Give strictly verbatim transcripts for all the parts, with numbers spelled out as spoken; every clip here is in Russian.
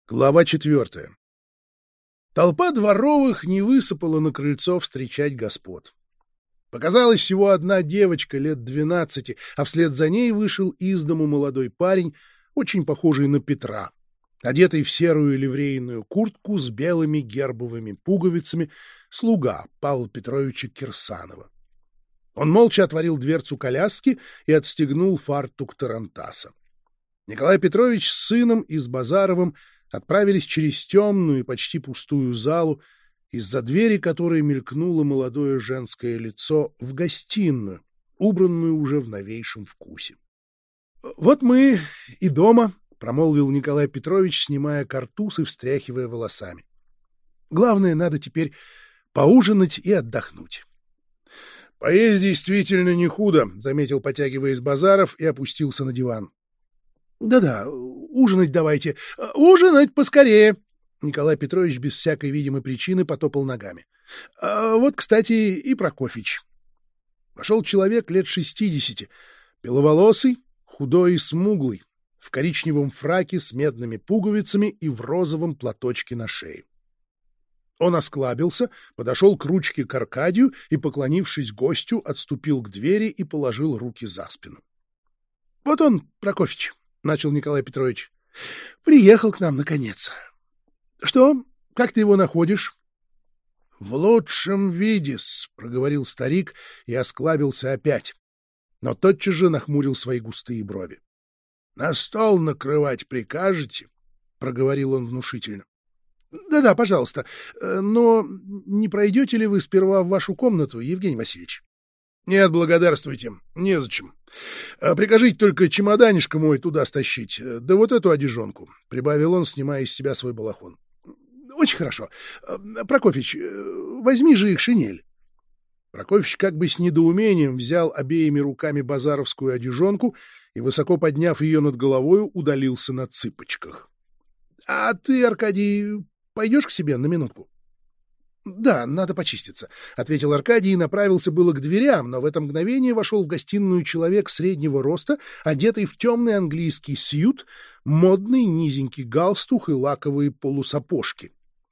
Глава четвертая. Толпа дворовых не высыпала на крыльцо встречать господ. Показалась всего одна девочка лет двенадцати, а вслед за ней вышел из дому молодой парень, очень похожий на Петра, одетый в серую ливрейную куртку с белыми гербовыми пуговицами, слуга Павла Петровича Кирсанова. Он молча отворил дверцу коляски и отстегнул фартук тарантаса. Николай Петрович с сыном и с Базаровым отправились через темную и почти пустую залу, из-за двери которой мелькнуло молодое женское лицо, в гостиную, убранную уже в новейшем вкусе. — Вот мы и дома, — промолвил Николай Петрович, снимая картуз и встряхивая волосами. — Главное, надо теперь поужинать и отдохнуть. — Поесть действительно не худо, — заметил, потягиваясь Базаров, и опустился на диван. Да-да, ужинать давайте. Ужинать поскорее. Николай Петрович без всякой видимой причины потопал ногами. А вот, кстати, и Прокофьич. Вошел человек лет шестидесяти, беловолосый, худой и смуглый, в коричневом фраке с медными пуговицами и в розовом платочке на шее. Он осклабился, подошел к ручке к Аркадию и, поклонившись гостю, отступил к двери и положил руки за спину. — Вот он, Прокофьич. — начал Николай Петрович. — Приехал к нам, наконец. — Что? Как ты его находишь? — В лучшем виде-с, — проговорил старик и осклабился опять, но тотчас же нахмурил свои густые брови. — На стол накрывать прикажете? — проговорил он внушительно. Да — Да-да, пожалуйста. Но не пройдете ли вы сперва в вашу комнату, Евгений Васильевич? — Нет, благодарствуйте, незачем. Прикажите только чемоданишко мой туда стащить, да вот эту одежонку, — прибавил он, снимая из себя свой балахон. — Очень хорошо. Прокофьич, возьми же их шинель. Прокофьич как бы с недоумением взял обеими руками базаровскую одежонку и, высоко подняв ее над головою, удалился на цыпочках. — А ты, Аркадий, пойдешь к себе на минутку? — Да, надо почиститься, — ответил Аркадий и направился было к дверям, но в это мгновение вошел в гостиную человек среднего роста, одетый в темный английский сьют, модный низенький галстух и лаковые полусапожки.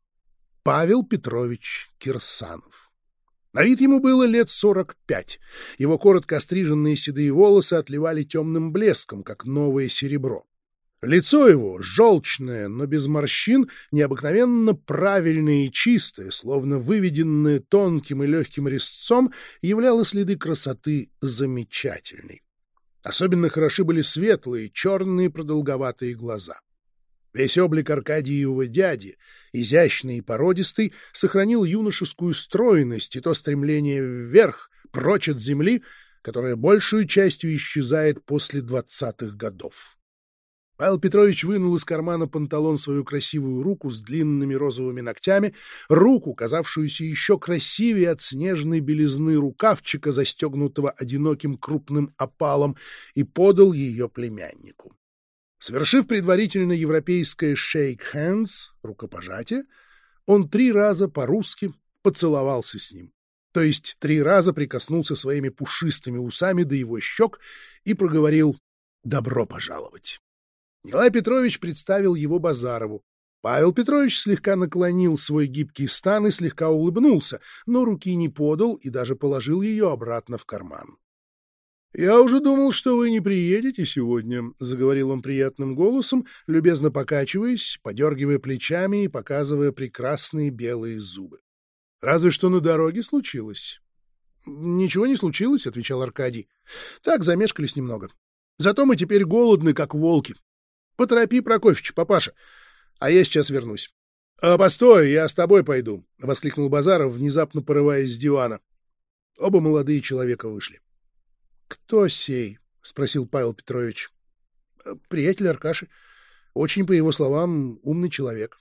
Павел Петрович Кирсанов. На вид ему было лет сорок пять. Его коротко остриженные седые волосы отливали темным блеском, как новое серебро. Лицо его, желчное, но без морщин, необыкновенно правильное и чистое, словно выведенное тонким и легким резцом, являло следы красоты замечательной. Особенно хороши были светлые, черные продолговатые глаза. Весь облик Аркадиева дяди, изящный и породистый, сохранил юношескую стройность и то стремление вверх, прочь от земли, которое большую частью исчезает после двадцатых годов. Павел Петрович вынул из кармана панталон свою красивую руку с длинными розовыми ногтями, руку, казавшуюся еще красивее от снежной белизны рукавчика, застегнутого одиноким крупным опалом, и подал ее племяннику. Совершив предварительно европейское «shake hands» — рукопожатие, он три раза по-русски поцеловался с ним, то есть три раза прикоснулся своими пушистыми усами до его щек и проговорил «добро пожаловать». Николай Петрович представил его Базарову. Павел Петрович слегка наклонил свой гибкий стан и слегка улыбнулся, но руки не подал и даже положил ее обратно в карман. — Я уже думал, что вы не приедете сегодня, — заговорил он приятным голосом, любезно покачиваясь, подергивая плечами и показывая прекрасные белые зубы. — Разве что на дороге случилось. — Ничего не случилось, — отвечал Аркадий. — Так, замешкались немного. Зато мы теперь голодны, как волки. Поторопи, Прокофьич, папаша, а я сейчас вернусь. — А постой, я с тобой пойду, — воскликнул Базаров, внезапно порываясь с дивана. Оба молодые человека вышли. — Кто сей? — спросил Павел Петрович. — Приятель Аркаши. Очень, по его словам, умный человек.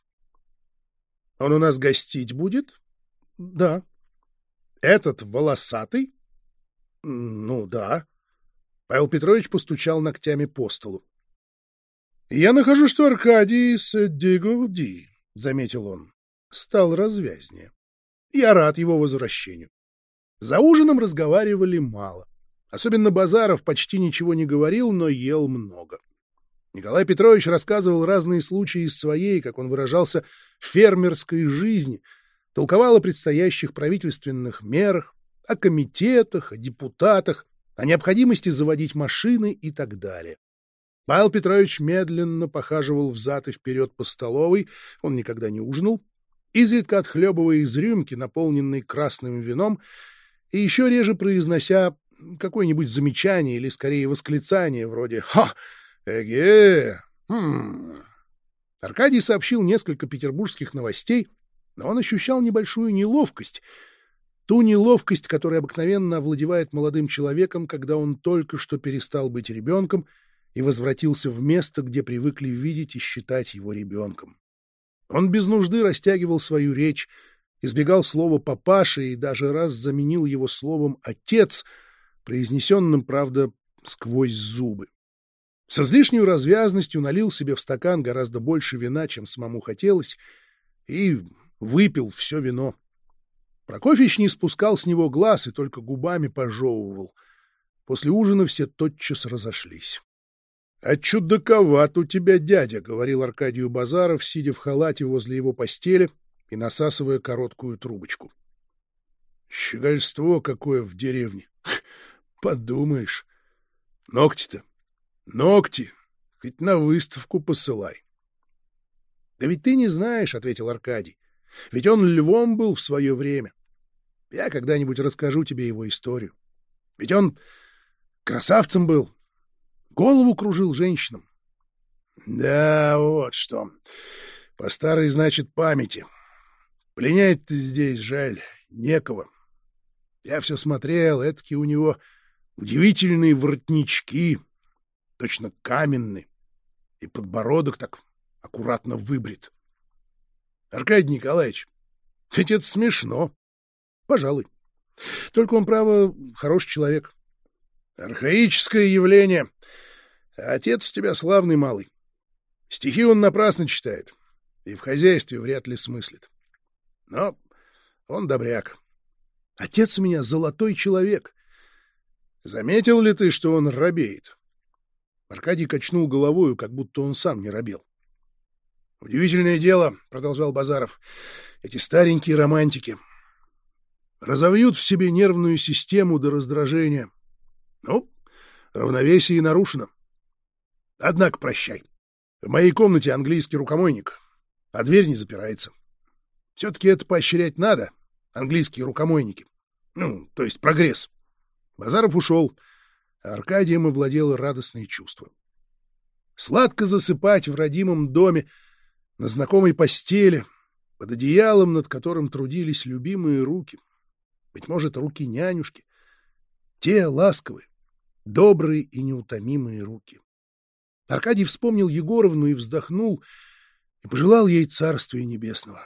— Он у нас гостить будет? — Да. — Этот волосатый? — Ну, да. Павел Петрович постучал ногтями по столу. «Я нахожу, что Аркадий с Дегорди, — заметил он, — стал развязнее. Я рад его возвращению». За ужином разговаривали мало. Особенно Базаров почти ничего не говорил, но ел много. Николай Петрович рассказывал разные случаи из своей, как он выражался, фермерской жизни, толковал о предстоящих правительственных мерах, о комитетах, о депутатах, о необходимости заводить машины и так далее. Павел Петрович медленно похаживал взад и вперед по столовой, он никогда не ужинал, изредка отхлебывая из рюмки, наполненной красным вином, и еще реже произнося какое-нибудь замечание или, скорее, восклицание вроде «Ха! Эге! Хм!». Аркадий сообщил несколько петербургских новостей, но он ощущал небольшую неловкость, ту неловкость, которая обыкновенно овладевает молодым человеком, когда он только что перестал быть ребенком и возвратился в место, где привыкли видеть и считать его ребенком. Он без нужды растягивал свою речь, избегал слова «папаша» и даже раз заменил его словом «отец», произнесенным, правда, сквозь зубы. С излишней развязностью налил себе в стакан гораздо больше вина, чем самому хотелось, и выпил все вино. Прокофьич не спускал с него глаз и только губами пожевывал. После ужина все тотчас разошлись. — А чудаковат у тебя дядя, — говорил Аркадию Базаров, сидя в халате возле его постели и насасывая короткую трубочку. — Щегольство какое в деревне! Подумаешь! Ногти-то! Ногти! Хоть на выставку посылай! — Да ведь ты не знаешь, — ответил Аркадий. — Ведь он львом был в свое время. Я когда-нибудь расскажу тебе его историю. Ведь он красавцем был. Голову кружил женщинам. Да, вот что. По старой, значит, памяти. Пленять-то здесь, жаль, некого. Я все смотрел, этакие у него удивительные воротнички, точно каменные, и подбородок так аккуратно выбрит. Аркадий Николаевич, ведь это смешно. Пожалуй. Только он, право, хороший человек. Архаическое явление. А отец у тебя славный малый. Стихи он напрасно читает и в хозяйстве вряд ли смыслит. Но он добряк. Отец у меня золотой человек. Заметил ли ты, что он робеет? Аркадий качнул головою, как будто он сам не робел. Удивительное дело, — продолжал Базаров, — эти старенькие романтики разовьют в себе нервную систему до раздражения. Ну, равновесие нарушено. Однако прощай. В моей комнате английский рукомойник, а дверь не запирается. Все-таки это поощрять надо, английские рукомойники. Ну, то есть прогресс. Базаров ушел, а Аркадием овладело радостное чувство. Сладко засыпать в родимом доме, на знакомой постели, под одеялом, над которым трудились любимые руки. Быть может, руки нянюшки. Те ласковые, добрые и неутомимые руки. Аркадий вспомнил Егоровну и вздохнул, и пожелал ей царствия небесного.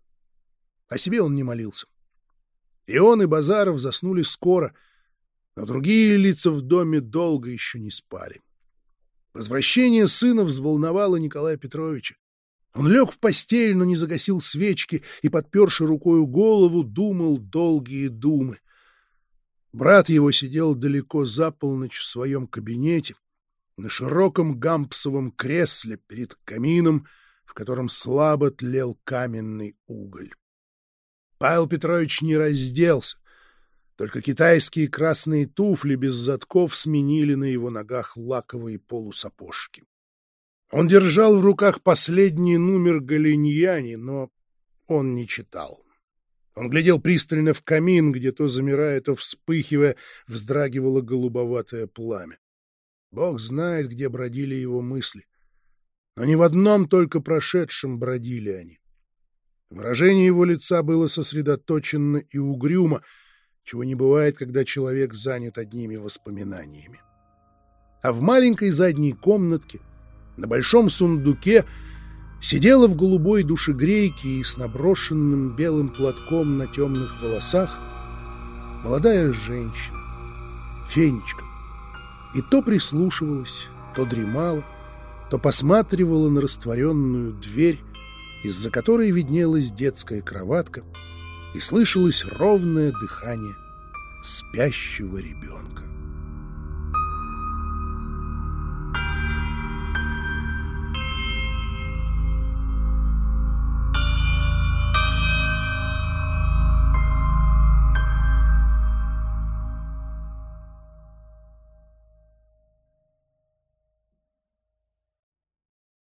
О себе он не молился. И он, и Базаров заснули скоро, но другие лица в доме долго еще не спали. Возвращение сына взволновало Николая Петровича. Он лег в постель, но не загасил свечки и, подперши рукою голову, думал долгие думы. Брат его сидел далеко за полночь в своем кабинете, на широком гампсовом кресле перед камином, в котором слабо тлел каменный уголь. Павел Петрович не разделся, только китайские красные туфли без задков сменили на его ногах лаковые полусапожки. Он держал в руках последний номер Галиньяни, но он не читал. Он глядел пристально в камин, где то замирая, то вспыхивая, вздрагивало голубоватое пламя. Бог знает, где бродили его мысли. Но ни в одном только прошедшем бродили они. Выражение его лица было сосредоточено и угрюмо, чего не бывает, когда человек занят одними воспоминаниями. А в маленькой задней комнатке, на большом сундуке, сидела в голубой душегрейке и с наброшенным белым платком на темных волосах молодая женщина, Фенечка, и то прислушивалась, то дремала, то посматривала на растворенную дверь, из-за которой виднелась детская кроватка, и слышалось ровное дыхание спящего ребенка.